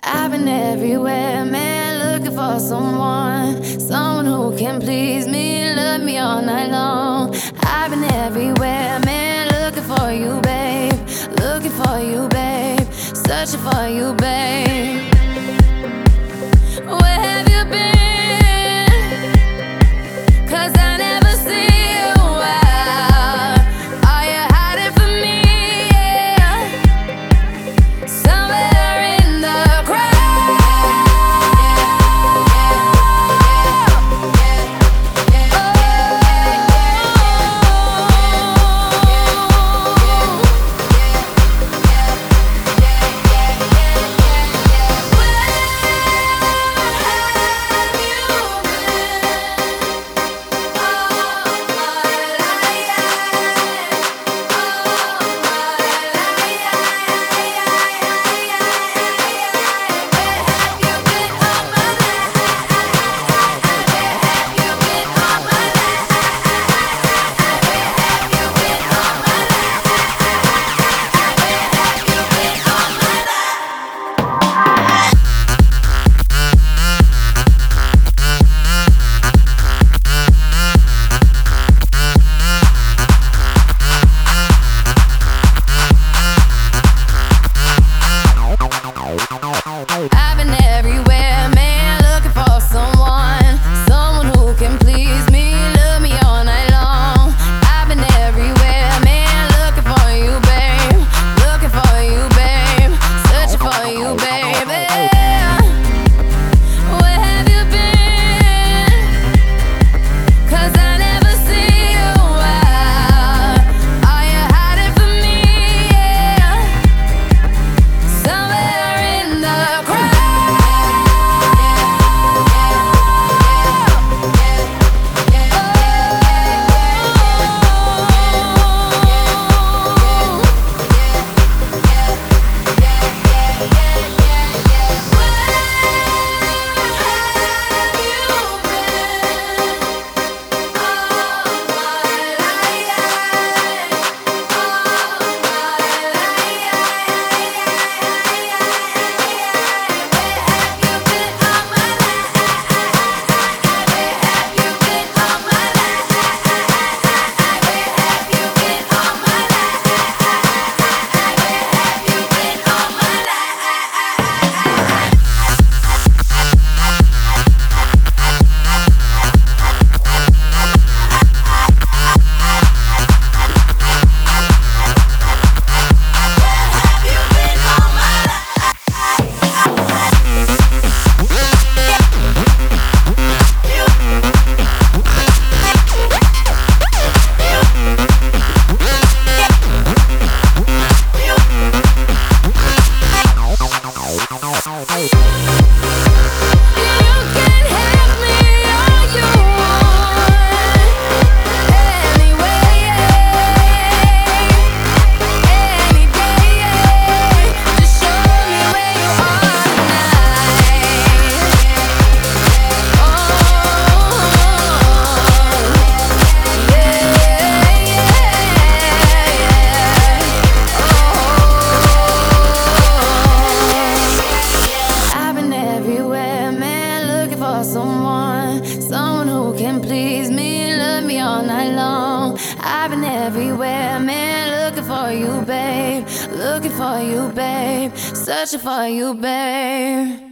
I've been everywhere, man, looking for someone who can please me, love me all night long. I've been everywhere, man, looking for you, babe, looking for you, babe, searching for you, babe. Where have you been? 'Cause I never see you out. Are you hiding from me? Yeah. Somewhere in the I've been everywhere, man, looking for someone who can please me, love me all night long. I've been everywhere, man, looking for you, babe, looking for you, babe, searching for you, baby. Where have you been? 'Cause I never see you out. Are you hiding from me? Yeah. Somewhere in the someone who can please me, love me all night long. I've been everywhere, man, looking for you, babe, looking for you, babe, searching for you, babe.